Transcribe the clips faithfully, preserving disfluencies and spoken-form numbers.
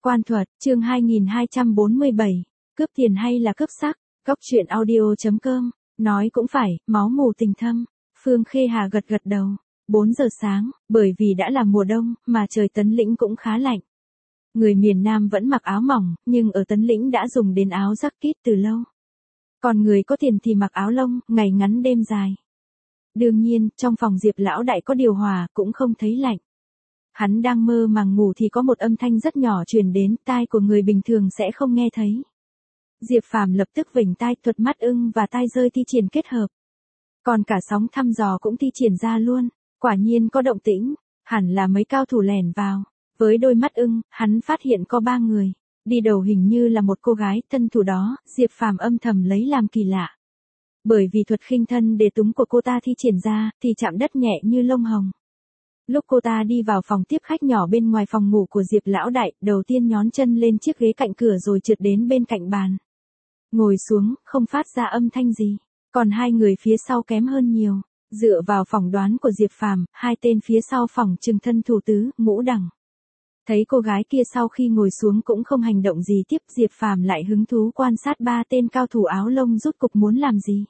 Quan thuật, chương hai nghìn hai trăm bốn mươi bảy, cướp tiền hay là cướp sắc, góc truyện audio chấm com, nói cũng phải, máu mù tình thâm, Phương Khê Hà gật gật đầu, bốn giờ sáng, bởi vì đã là mùa đông, mà trời Tấn Lĩnh cũng khá lạnh. Người miền Nam vẫn mặc áo mỏng, nhưng ở Tấn Lĩnh đã dùng đến áo jacket từ lâu. Còn người có tiền thì mặc áo lông, ngày ngắn đêm dài. Đương nhiên, trong phòng Diệp lão đại có điều hòa, cũng không thấy lạnh. Hắn đang mơ màng ngủ thì có một âm thanh rất nhỏ truyền đến, tai của người bình thường sẽ không nghe thấy. Diệp Phàm lập tức vểnh tai, thuật mắt ưng và tai rơi thi triển kết hợp. Còn cả sóng thăm dò cũng thi triển ra luôn, quả nhiên có động tĩnh, hẳn là mấy cao thủ lẻn vào. Với đôi mắt ưng, hắn phát hiện có ba người, đi đầu hình như là một cô gái, thân thủ đó, Diệp Phàm âm thầm lấy làm kỳ lạ. Bởi vì thuật khinh thân để túng của cô ta thi triển ra, thì chạm đất nhẹ như lông hồng. Lúc cô ta đi vào phòng tiếp khách nhỏ bên ngoài phòng ngủ của Diệp lão đại, đầu tiên nhón chân lên chiếc ghế cạnh cửa rồi trượt đến bên cạnh bàn. Ngồi xuống, không phát ra âm thanh gì, còn hai người phía sau kém hơn nhiều. Dựa vào phỏng đoán của Diệp Phàm, hai tên phía sau phỏng chừng thân thủ tứ, ngũ đẳng. Thấy cô gái kia sau khi ngồi xuống cũng không hành động gì tiếp, Diệp Phàm lại hứng thú quan sát ba tên cao thủ áo lông rút cục muốn làm gì.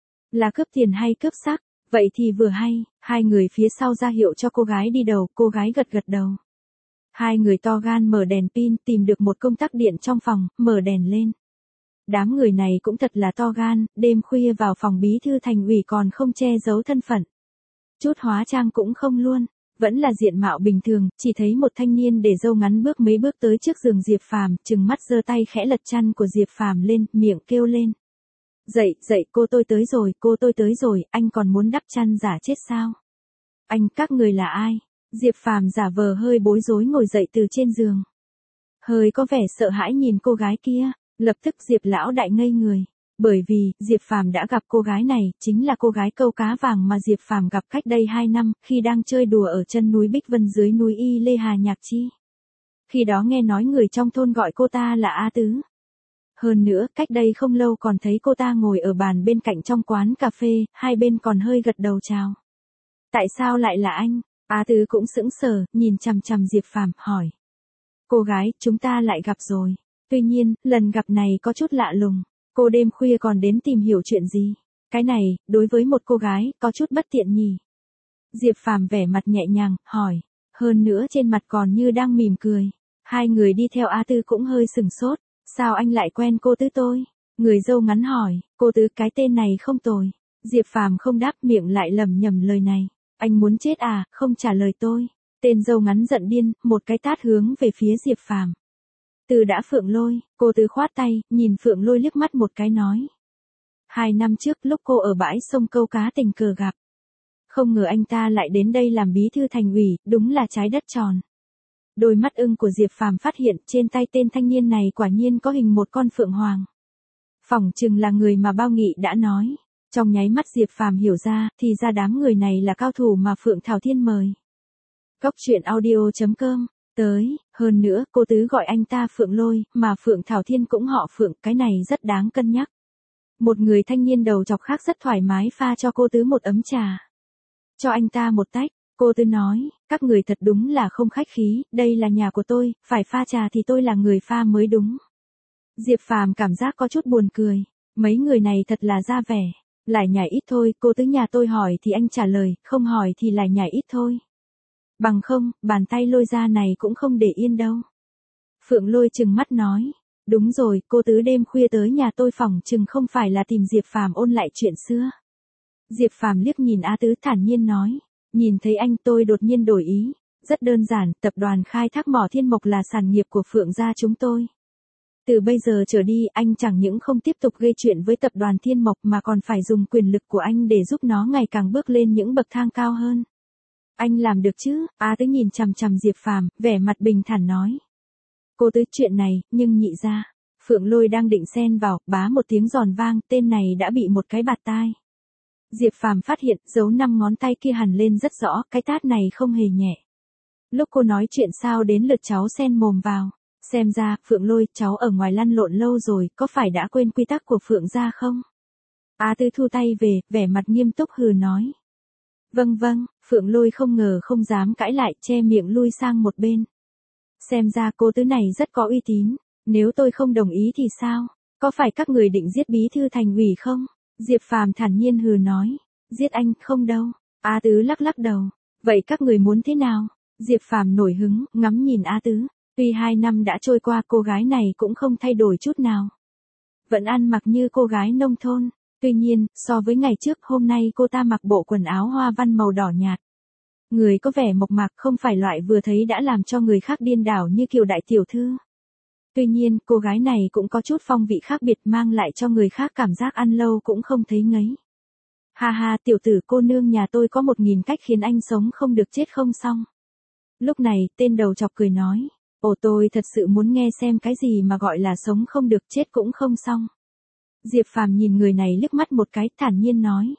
Là cướp tiền hay cướp sắc? Vậy thì vừa hay, hai người phía sau ra hiệu cho cô gái đi đầu, cô gái gật gật đầu. Hai người to gan mở đèn pin, tìm được một công tắc điện trong phòng, mở đèn lên. Đám người này cũng thật là to gan, đêm khuya vào phòng bí thư thành ủy còn không che giấu thân phận. Chút hóa trang cũng không luôn, vẫn là diện mạo bình thường, chỉ thấy một thanh niên để râu ngắn bước mấy bước tới trước giường Diệp Phàm, trừng mắt giơ tay khẽ lật chăn của Diệp Phàm lên, miệng kêu lên. Dậy, dậy, cô tôi tới rồi, cô tôi tới rồi, anh còn muốn đắp chăn giả chết sao? Anh, các người là ai? Diệp Phàm giả vờ hơi bối rối ngồi dậy từ trên giường. Hơi có vẻ sợ hãi nhìn cô gái kia, lập tức Diệp lão đại ngây người. Bởi vì, Diệp Phàm đã gặp cô gái này, chính là cô gái câu cá vàng mà Diệp Phàm gặp cách đây hai năm, khi đang chơi đùa ở chân núi Bích Vân dưới núi Y Lê Hà Nhạc Chi. Khi đó nghe nói người trong thôn gọi cô ta là A Tứ. Hơn nữa, cách đây không lâu còn thấy cô ta ngồi ở bàn bên cạnh trong quán cà phê, hai bên còn hơi gật đầu chào. Tại sao lại là anh? A Tứ cũng sững sờ, nhìn chằm chằm Diệp Phàm, hỏi. Cô gái, chúng ta lại gặp rồi. Tuy nhiên, lần gặp này có chút lạ lùng. Cô đêm khuya còn đến tìm hiểu chuyện gì? Cái này, đối với một cô gái, có chút bất tiện nhỉ? Diệp Phàm vẻ mặt nhẹ nhàng, hỏi. Hơn nữa trên mặt còn như đang mỉm cười. Hai người đi theo A Tư cũng hơi sừng sốt. Sao anh lại quen cô Tứ tôi? Người dâu ngắn hỏi, cô Tứ cái tên này không tồi. Diệp Phàm không đáp, miệng lại lẩm nhẩm lời này. Anh muốn chết à, không trả lời tôi. Tên dâu ngắn giận điên, một cái tát hướng về phía Diệp Phàm. Từ đã Phượng Lôi, cô Tứ khoát tay, nhìn Phượng Lôi liếc mắt một cái nói. Hai năm trước lúc cô ở bãi sông câu cá tình cờ gặp. Không ngờ anh ta lại đến đây làm bí thư thành ủy, đúng là trái đất tròn. Đôi mắt ưng của Diệp Phàm phát hiện trên tay tên thanh niên này quả nhiên có hình một con phượng hoàng. Phỏng chừng là người mà Bao Nghị đã nói. Trong nháy mắt Diệp Phàm hiểu ra, thì ra đám người này là cao thủ mà Phượng Thảo Thiên mời. Góc truyện audio chấm com, tới, hơn nữa, cô Tứ gọi anh ta Phượng Lôi, mà Phượng Thảo Thiên cũng họ Phượng, cái này rất đáng cân nhắc. Một người thanh niên đầu chọc khác rất thoải mái pha cho cô Tứ một ấm trà. Cho anh ta một tách. Cô Tứ nói, các người thật đúng là không khách khí, đây là nhà của tôi, phải pha trà thì tôi là người pha mới đúng. Diệp Phàm cảm giác có chút buồn cười, mấy người này thật là ra vẻ, lại nhảy ít thôi, cô Tứ nhà tôi hỏi thì anh trả lời, không hỏi thì lại nhảy ít thôi. Bằng không, bàn tay lôi ra này cũng không để yên đâu. Phượng Lôi trừng mắt nói, đúng rồi, cô Tứ đêm khuya tới nhà tôi phỏng chừng không phải là tìm Diệp Phàm ôn lại chuyện xưa. Diệp Phàm liếc nhìn A Tứ thản nhiên nói. Nhìn thấy anh tôi đột nhiên đổi ý, rất đơn giản, tập đoàn khai thác mỏ Thiên Mộc là sản nghiệp của Phượng gia chúng tôi. Từ bây giờ trở đi anh chẳng những không tiếp tục gây chuyện với tập đoàn Thiên Mộc mà còn phải dùng quyền lực của anh để giúp nó ngày càng bước lên những bậc thang cao hơn. Anh làm được chứ? A Tứ nhìn chằm chằm Diệp Phàm, vẻ mặt bình thản nói. Cô Tứ chuyện này, nhưng nhị ra. Phượng Lôi đang định xen vào, bá một tiếng giòn vang, tên này đã bị một cái bạt tai. Diệp Phàm phát hiện, dấu năm ngón tay kia hằn lên rất rõ, cái tát này không hề nhẹ. Lúc cô nói chuyện sao đến lượt cháu xen mồm vào. Xem ra, Phượng Lôi, cháu ở ngoài lăn lộn lâu rồi, có phải đã quên quy tắc của Phượng gia không? A Tư thu tay về, vẻ mặt nghiêm túc hừ nói. Vâng vâng, Phượng Lôi không ngờ không dám cãi lại, che miệng lui sang một bên. Xem ra cô Tứ này rất có uy tín, nếu tôi không đồng ý thì sao? Có phải các người định giết bí thư thành ủy không? Diệp Phàm thản nhiên hừ nói. Giết anh không đâu. A Tứ lắc lắc đầu. Vậy các người muốn thế nào? Diệp Phàm nổi hứng, ngắm nhìn A Tứ. Tuy hai năm đã trôi qua cô gái này cũng không thay đổi chút nào. Vẫn ăn mặc như cô gái nông thôn. Tuy nhiên, so với ngày trước hôm nay cô ta mặc bộ quần áo hoa văn màu đỏ nhạt. Người có vẻ mộc mạc không phải loại vừa thấy đã làm cho người khác điên đảo như Kiều đại tiểu thư. Tuy nhiên, cô gái này cũng có chút phong vị khác biệt mang lại cho người khác cảm giác ăn lâu cũng không thấy ngấy. Ha ha, tiểu tử cô nương nhà tôi có một nghìn cách khiến anh sống không được chết không xong. Lúc này, tên đầu chọc cười nói. Ồ, tôi thật sự muốn nghe xem cái gì mà gọi là sống không được chết cũng không xong. Diệp Phàm nhìn người này liếc mắt một cái, thản nhiên nói.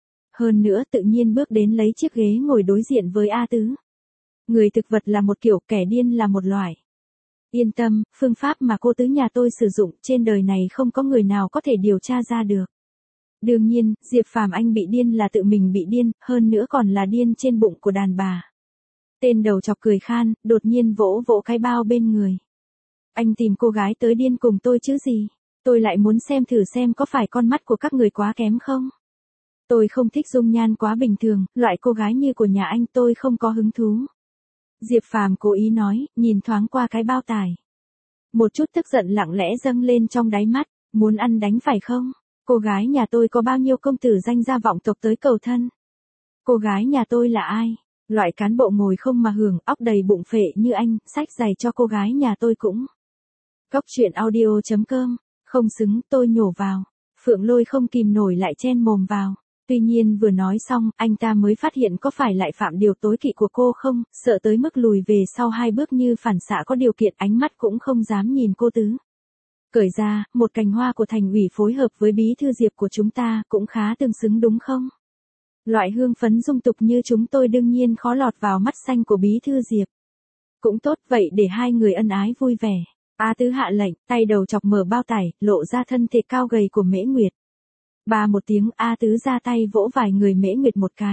Hơn nữa tự nhiên bước đến lấy chiếc ghế ngồi đối diện với A Tứ. Người thực vật là một kiểu, kẻ điên là một loại. Yên tâm, phương pháp mà cô Tứ nhà tôi sử dụng trên đời này không có người nào có thể điều tra ra được. Đương nhiên, Diệp Phàm anh bị điên là tự mình bị điên, hơn nữa còn là điên trên bụng của đàn bà. Tên đầu chọc cười khan, đột nhiên vỗ vỗ cái bao bên người. Anh tìm cô gái tới điên cùng tôi chứ gì? Tôi lại muốn xem thử xem có phải con mắt của các người quá kém không? Tôi không thích dung nhan quá bình thường, loại cô gái như của nhà anh tôi không có hứng thú. Diệp Phàm cố ý nói, nhìn thoáng qua cái bao tải. Một chút tức giận lặng lẽ dâng lên trong đáy mắt, muốn ăn đánh phải không? Cô gái nhà tôi có bao nhiêu công tử danh gia vọng tộc tới cầu thân? Cô gái nhà tôi là ai? Loại cán bộ ngồi không mà hưởng, óc đầy bụng phệ như anh, xách giày cho cô gái nhà tôi cũng. Cóc truyện audio chấm com, không xứng, tôi nhổ vào. Phượng Lôi không kìm nổi lại chen mồm vào. Tuy nhiên vừa nói xong, anh ta mới phát hiện có phải lại phạm điều tối kỵ của cô không, sợ tới mức lùi về sau hai bước như phản xạ có điều kiện, ánh mắt cũng không dám nhìn cô Tứ. Cởi ra, một cành hoa của thành ủy phối hợp với bí thư Diệp của chúng ta cũng khá tương xứng đúng không? Loại hương phấn dung tục như chúng tôi đương nhiên khó lọt vào mắt xanh của bí thư Diệp. Cũng tốt, vậy để hai người ân ái vui vẻ. A Tứ hạ lệnh, tay đầu chọc mở bao tải, lộ ra thân thể cao gầy của Mễ Nguyệt. Ba một tiếng, A Tứ ra tay vỗ vài người Mễ Nguyệt một cái.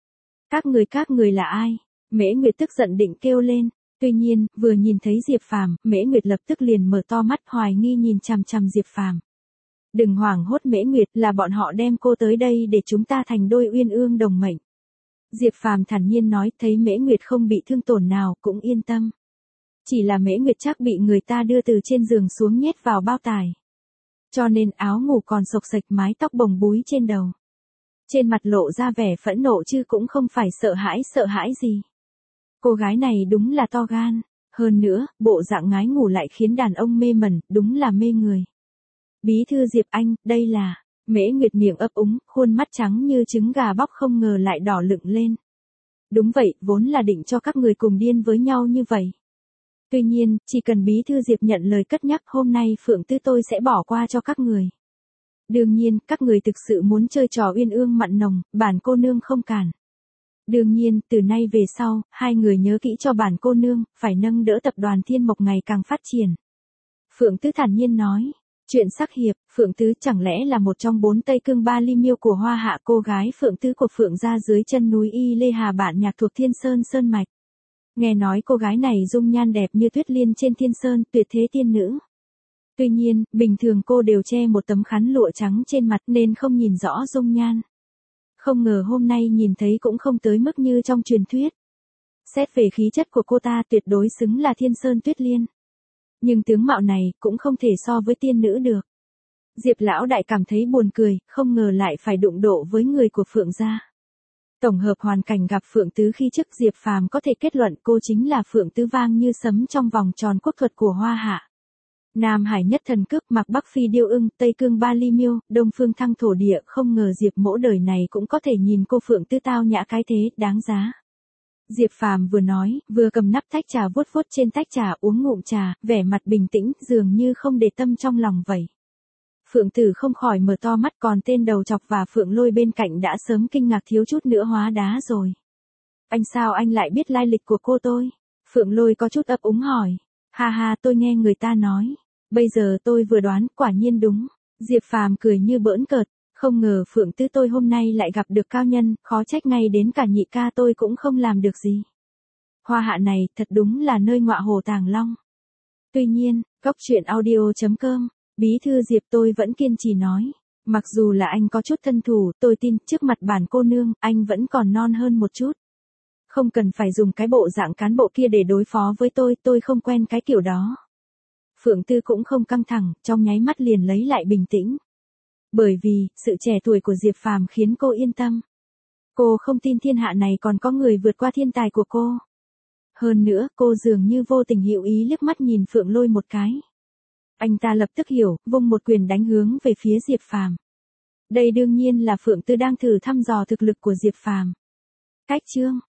Các người các người là ai? Mễ Nguyệt tức giận định kêu lên. Tuy nhiên, vừa nhìn thấy Diệp Phàm, Mễ Nguyệt lập tức liền mở to mắt hoài nghi nhìn chằm chằm Diệp Phàm. Đừng hoảng hốt Mễ Nguyệt, là bọn họ đem cô tới đây để chúng ta thành đôi uyên ương đồng mệnh. Diệp Phàm thản nhiên nói, thấy Mễ Nguyệt không bị thương tổn nào cũng yên tâm. Chỉ là Mễ Nguyệt chắc bị người ta đưa từ trên giường xuống nhét vào bao tải. Cho nên áo ngủ còn xộc xệch, mái tóc bồng búi trên đầu. Trên mặt lộ ra vẻ phẫn nộ chứ cũng không phải sợ hãi sợ hãi gì. Cô gái này đúng là to gan. Hơn nữa, bộ dạng ngái ngủ lại khiến đàn ông mê mẩn, đúng là mê người. Bí thư Diệp anh, đây là... Mễ Nguyệt miệng ấp úng, khuôn mắt trắng như trứng gà bóc không ngờ lại đỏ lựng lên. Đúng vậy, vốn là định cho các người cùng điên với nhau như vậy. Tuy nhiên, chỉ cần bí thư Diệp nhận lời cất nhắc hôm nay Phượng Tư tôi sẽ bỏ qua cho các người. Đương nhiên, các người thực sự muốn chơi trò uyên ương mặn nồng, bản cô nương không cản. Đương nhiên, từ nay về sau, hai người nhớ kỹ cho bản cô nương, phải nâng đỡ tập đoàn Thiên Mộc ngày càng phát triển. Phượng Tư thản nhiên nói. Chuyện sắc hiệp, Phượng Tứ chẳng lẽ là một trong bốn Tây Cương Ba Ly Miêu của Hoa Hạ, cô gái Phượng Tứ của Phượng gia dưới chân núi Y Lê Hà bản nhạc thuộc Thiên Sơn Sơn Mạch. Nghe nói cô gái này dung nhan đẹp như tuyết liên trên thiên sơn, tuyệt thế tiên nữ. Tuy nhiên, bình thường cô đều che một tấm khăn lụa trắng trên mặt nên không nhìn rõ dung nhan. Không ngờ hôm nay nhìn thấy cũng không tới mức như trong truyền thuyết. Xét về khí chất của cô ta tuyệt đối xứng là Thiên Sơn Tuyết Liên. Nhưng tướng mạo này cũng không thể so với tiên nữ được. Diệp lão đại cảm thấy buồn cười, không ngờ lại phải đụng độ với người của Phượng gia. Tổng hợp hoàn cảnh gặp Phượng Tứ khi trước, Diệp Phàm có thể kết luận cô chính là Phượng Tứ vang như sấm trong vòng tròn quốc thuật của Hoa Hạ. Nam Hải nhất thần cước, mặc Bắc Phi điêu ưng, Tây Cương Ba Ly Miêu, Đông Phương thăng thổ địa, không ngờ Diệp mỗ đời này cũng có thể nhìn cô Phượng Tứ tao nhã cái thế, đáng giá. Diệp Phàm vừa nói, vừa cầm nắp tách trà vuốt vuốt trên tách trà uống ngụm trà, vẻ mặt bình tĩnh, dường như không để tâm trong lòng vậy. Phượng Tử không khỏi mở to mắt, còn tên đầu chọc và Phượng Lôi bên cạnh đã sớm kinh ngạc thiếu chút nữa hóa đá rồi. Anh sao anh lại biết lai lịch của cô tôi? Phượng Lôi có chút ấp úng hỏi. Ha ha, tôi nghe người ta nói. Bây giờ tôi vừa đoán, quả nhiên đúng. Diệp Phàm cười như bỡn cợt. Không ngờ Phượng Tứ tôi hôm nay lại gặp được cao nhân, khó trách ngay đến cả nhị ca tôi cũng không làm được gì. Khoa hạ này thật đúng là nơi ngọa hổ tàng long. Tuy nhiên, góc chuyện audio.com, bí thư Diệp tôi vẫn kiên trì nói. Mặc dù là anh có chút thân thủ, tôi tin trước mặt bản cô nương, anh vẫn còn non hơn một chút. Không cần phải dùng cái bộ dạng cán bộ kia để đối phó với tôi, tôi không quen cái kiểu đó. Phượng Tư cũng không căng thẳng, trong nháy mắt liền lấy lại bình tĩnh. Bởi vì, sự trẻ tuổi của Diệp Phàm khiến cô yên tâm. Cô không tin thiên hạ này còn có người vượt qua thiên tài của cô. Hơn nữa, cô dường như vô tình hữu ý liếc mắt nhìn Phượng Lôi một cái. Anh ta lập tức hiểu, vung một quyền đánh hướng về phía Diệp Phàm. Đây đương nhiên là Phượng Tư đang thử thăm dò thực lực của Diệp Phàm. Cách chương